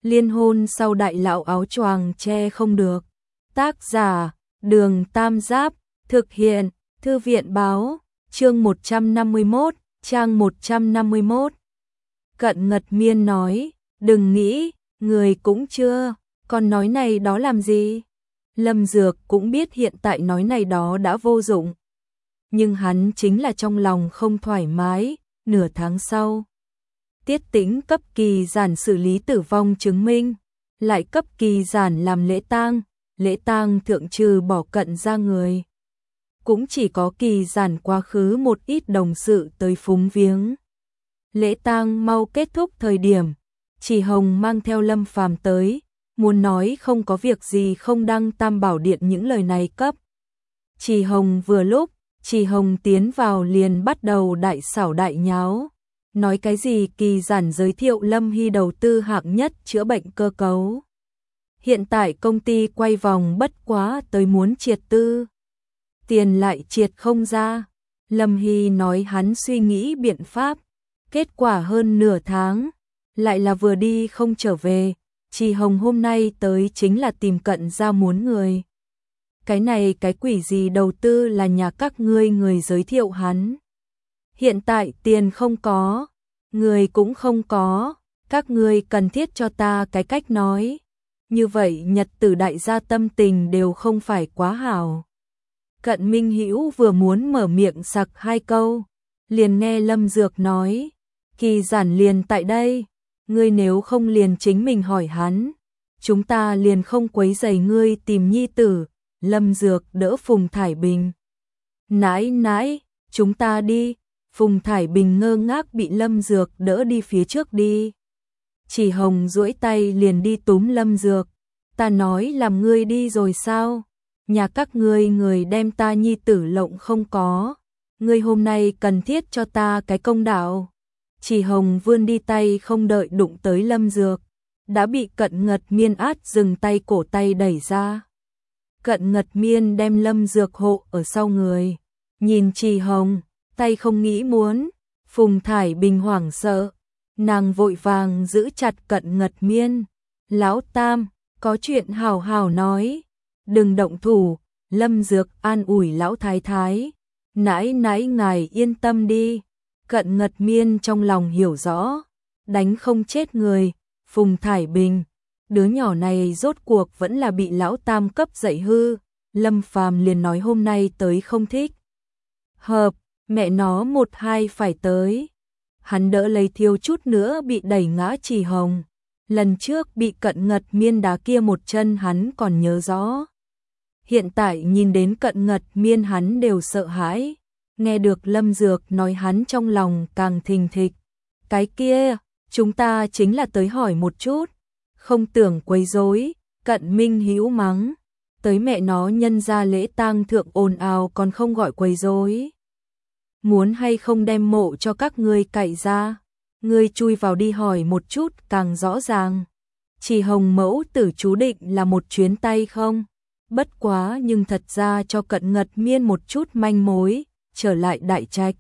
Liên hôn sau đại lão áo choàng che không được. Tác giả, Đường Tam Giáp, thực hiện, Thư viện báo, chương 151, trang 151. Cận Ngật Miên nói, đừng nghĩ, người cũng chưa, còn nói này đó làm gì? Lâm Dược cũng biết hiện tại nói này đó đã vô dụng. Nhưng hắn chính là trong lòng không thoải mái, nửa tháng sau. Tiết Tĩnh cấp Kỳ Giản xử lý tử vong chứng minh, lại cấp Kỳ Giản làm lễ tang thượng trừ bỏ Cận ra người. Cũng chỉ có Kỳ Giản quá khứ một ít đồng sự tới phúng viếng. Lễ tang mau kết thúc thời điểm, Chỉ Hồng mang theo Lâm Phàm tới, muốn nói không có việc gì không đăng Tam Bảo Điện những lời này cấp. Chỉ Hồng vừa lúc, Chỉ Hồng tiến vào liền bắt đầu đại xảo đại nháo. Nói cái gì Kỳ Giản giới thiệu Lâm Hy đầu tư hạng nhất chữa bệnh cơ cấu. Hiện tại công ty quay vòng bất quá tới muốn triệt tư. Tiền lại triệt không ra. Lâm Hy nói hắn suy nghĩ biện pháp. Kết quả hơn nửa tháng. Lại là vừa đi không trở về. Chỉ Hồng hôm nay tới chính là tìm Cận ra muốn người. Cái này cái quỷ gì đầu tư là nhà các ngươi người giới thiệu hắn. Hiện tại tiền không có, người cũng không có, các ngươi cần thiết cho ta cái cách nói. Như vậy nhật tử đại gia tâm tình đều không phải quá hảo. Cận Minh Hữu vừa muốn mở miệng sặc hai câu, liền nghe Lâm Dược nói, Kỳ Giản liền tại đây, ngươi nếu không liền chính mình hỏi hắn, chúng ta liền không quấy rầy ngươi tìm nhi tử. Lâm Dược đỡ Phùng Thải Bình. Nãi, chúng ta đi. Phùng Thải Bình ngơ ngác bị Lâm Dược đỡ đi phía trước đi. Chỉ Hồng duỗi tay liền đi túm Lâm Dược. Ta nói làm ngươi đi rồi sao? Nhà các ngươi người đem ta nhi tử lộng không có. Ngươi hôm nay cần thiết cho ta cái công đạo. Chỉ Hồng vươn đi tay không đợi đụng tới Lâm Dược. Đã bị Cận Ngật Miên át dừng tay cổ tay đẩy ra. Cận Ngật Miên đem Lâm Dược hộ ở sau người. Nhìn Chỉ Hồng, tay không nghĩ muốn. Phùng Thải Bình hoảng sợ. Nàng vội vàng giữ chặt Cận Ngật Miên. Lão Tam, có chuyện hào hào nói. Đừng động thủ. Lâm Dược an ủi lão thái thái. Nãi ngài yên tâm đi. Cận Ngật Miên trong lòng hiểu rõ. Đánh không chết người. Phùng Thải Bình. Đứa nhỏ này rốt cuộc vẫn là bị lão Tam cấp dạy hư. Lâm Phàm liền nói hôm nay tới không thích hợp, mẹ nó 1-2 phải tới. Hắn đỡ lấy thiếu chút nữa bị đẩy ngã Chỉ Hồng. Lần trước bị Cận Ngật Miên đá kia một chân hắn còn nhớ rõ. Hiện tại nhìn đến Cận Ngật Miên hắn đều sợ hãi. Nghe được Lâm Dược nói hắn trong lòng càng thình thịch. Cái kia, chúng ta chính là tới hỏi một chút. Không tưởng quấy rối. Cận Minh Hữu mắng. Tới mẹ nó nhân ra lễ tang thượng ồn ào còn không gọi quấy rối. Muốn hay không đem mộ cho các ngươi cậy ra. Ngươi chui vào đi hỏi một chút càng rõ ràng. Chỉ Hồng mẫu tử chú định là một chuyến tay không. Bất quá nhưng thật ra cho Cận Ngật Miên một chút manh mối. Trở lại đại trạch.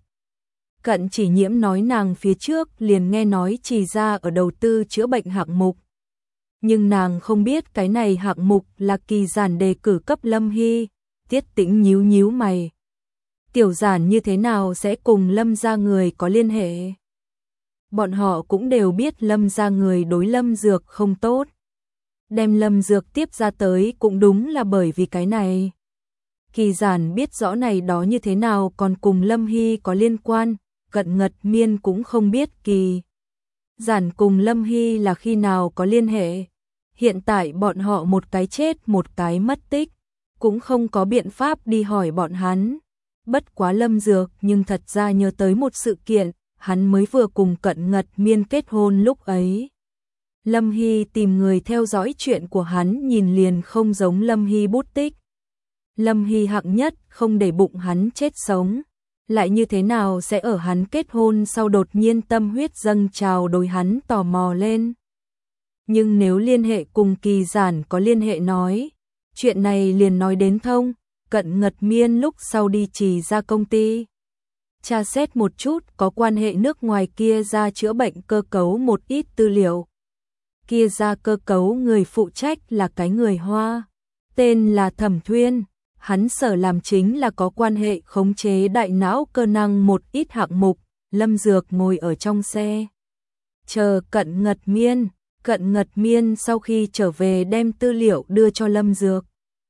Cận Chỉ Nhiễm nói nàng phía trước liền nghe nói Chỉ ra ở đầu tư chữa bệnh hạng mục. Nhưng nàng không biết cái này hạng mục là Kỳ Giản đề cử cấp Lâm Hy. Tiết Tĩnh nhíu mày. Tiểu Giản như thế nào sẽ cùng Lâm gia người có liên hệ? Bọn họ cũng đều biết Lâm gia người đối Lâm Dược không tốt. Đem Lâm Dược tiếp ra tới cũng đúng là bởi vì cái này. Kỳ Giản biết rõ này đó như thế nào còn cùng Lâm Hy có liên quan. Cận Ngật Miên cũng không biết Kỳ Giản cùng Lâm Hy là khi nào có liên hệ. Hiện tại bọn họ một cái chết một cái mất tích. Cũng không có biện pháp đi hỏi bọn hắn. Bất quá Lâm Dược nhưng thật ra nhớ tới một sự kiện. Hắn mới vừa cùng Cận Ngật Miên kết hôn lúc ấy. Lâm Hy tìm người theo dõi chuyện của hắn nhìn liền không giống Lâm Hy bút tích. Lâm Hy hạng nhất không để bụng hắn chết sống. Lại như thế nào sẽ ở hắn kết hôn sau đột nhiên tâm huyết dâng trào đối hắn tò mò lên. Nhưng nếu liên hệ cùng Kỳ Giản có liên hệ nói, chuyện này liền nói đến thông. Cận Ngật Miên lúc sau đi Chỉ ra công ty. Tra xét một chút có quan hệ nước ngoài kia ra chữa bệnh cơ cấu một ít tư liệu. kia ra cơ cấu người phụ trách là cái người Hoa, tên là Thẩm Thuyên, hắn sở làm chính là có quan hệ khống chế đại não cơ năng một ít hạng mục. Lâm Dược ngồi ở trong xe, chờ Cận Ngật Miên sau khi trở về đem tư liệu đưa cho Lâm Dược.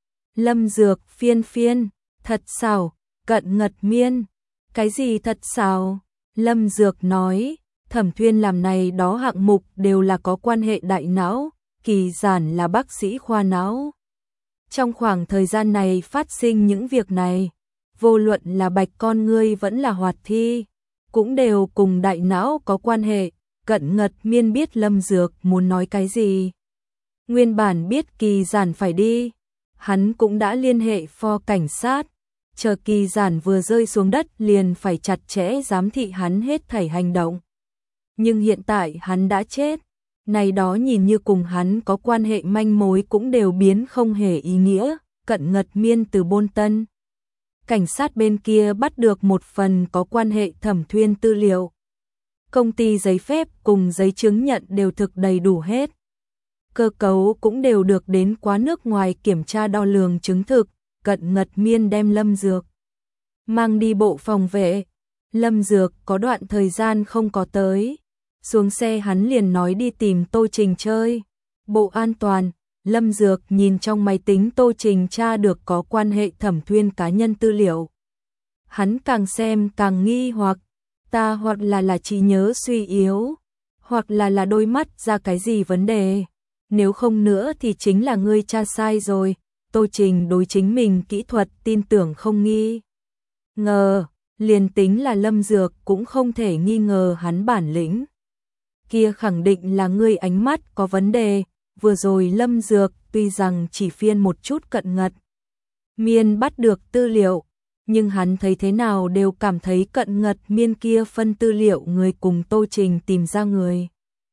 Lâm Dược phiên, thật xảo, Cận Ngật Miên, cái gì thật xảo? Lâm Dược nói, Thẩm Thuyên làm này đó hạng mục đều là có quan hệ đại não, Kỳ Giản là bác sĩ khoa não. Trong khoảng thời gian này phát sinh những việc này, vô luận là bạch con ngươi vẫn là hoạt thi, cũng đều cùng đại não có quan hệ. Cận Ngật Miên biết Lâm Dược muốn nói cái gì. Nguyên bản biết Kỳ Giản phải đi, hắn cũng đã liên hệ pho cảnh sát, chờ Kỳ Giản vừa rơi xuống đất liền phải chặt chẽ giám thị hắn hết thảy hành động. Nhưng hiện tại hắn đã chết, này đó nhìn như cùng hắn có quan hệ manh mối cũng đều biến không hề ý nghĩa. Cận Ngật Miên từ Bôn Tân cảnh sát bên kia bắt được một phần có quan hệ Thẩm Thuyên tư liệu. Công ty giấy phép cùng giấy chứng nhận đều thực đầy đủ hết. Cơ cấu cũng đều được đến quá nước ngoài kiểm tra đo lường chứng thực. Cận Ngật Miên đem Lâm Dược mang đi bộ phòng vệ. Lâm Dược có đoạn thời gian không có tới. Xuống xe hắn liền nói đi tìm Tô Trình chơi. Bộ an toàn, Lâm Dược nhìn trong máy tính Tô Trình tra được có quan hệ Thẩm Thuyên cá nhân tư liệu. Hắn càng xem càng nghi hoặc, ta hoặc là trí nhớ suy yếu, hoặc là đôi mắt ra cái gì vấn đề. Nếu không nữa thì chính là ngươi tra sai rồi. Tô Trình đối chính mình kỹ thuật tin tưởng không nghi ngờ, liền tính là Lâm Dược cũng không thể nghi ngờ hắn bản lĩnh. Kia khẳng định là ngươi ánh mắt có vấn đề. Vừa rồi Lâm Dược tuy rằng chỉ phiên một chút Cận Ngật Miên bắt được tư liệu, nhưng hắn thấy thế nào đều cảm thấy Cận Ngật Miên kia phân tư liệu người cùng Tô Trình tìm ra người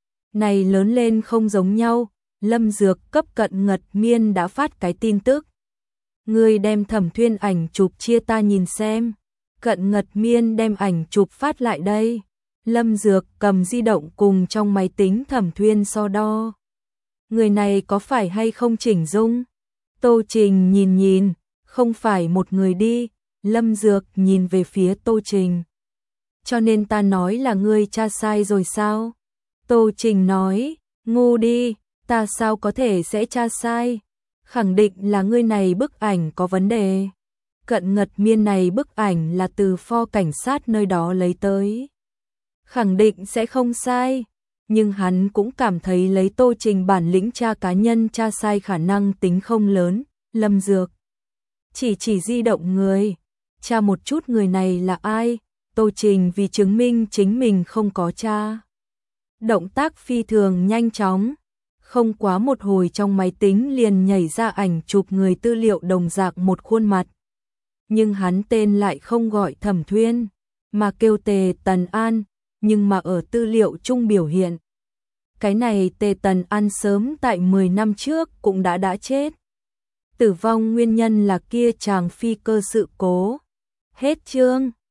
này lớn lên không giống nhau. Lâm Dược cấp Cận Ngật Miên đã phát cái tin tức. Ngươi đem Thẩm Thuyên ảnh chụp chia ta nhìn xem. Cận Ngật Miên đem ảnh chụp phát lại đây. Lâm Dược cầm di động cùng trong máy tính Thẩm Thuyên so đo. Người này có phải hay không chỉnh dung? Tô Trình nhìn, không phải một người đi. Lâm Dược nhìn về phía Tô Trình. Cho nên ta nói là ngươi tra sai rồi sao? Tô Trình nói, ngu đi, ta sao có thể sẽ tra sai? Khẳng định là ngươi này bức ảnh có vấn đề. Cận Ngật Miên này bức ảnh là từ pho cảnh sát nơi đó lấy tới. Khẳng định sẽ không sai. Nhưng hắn cũng cảm thấy lấy Tô Trình bản lĩnh tra cá nhân tra sai khả năng tính không lớn. Lâm Dược chỉ di động người, tra một chút người này là ai. Tô Trình vì chứng minh chính mình không có tra, động tác phi thường nhanh chóng, không quá một hồi trong máy tính liền nhảy ra ảnh chụp người tư liệu đồng dạng một khuôn mặt. Nhưng hắn tên lại không gọi Thẩm Thuyên, mà kêu Tề Tần An, nhưng mà ở tư liệu chung biểu hiện. Cái này Tề Tần An sớm tại 10 năm trước cũng đã chết. Tử vong nguyên nhân là kia chàng phi cơ sự cố. Hết chương.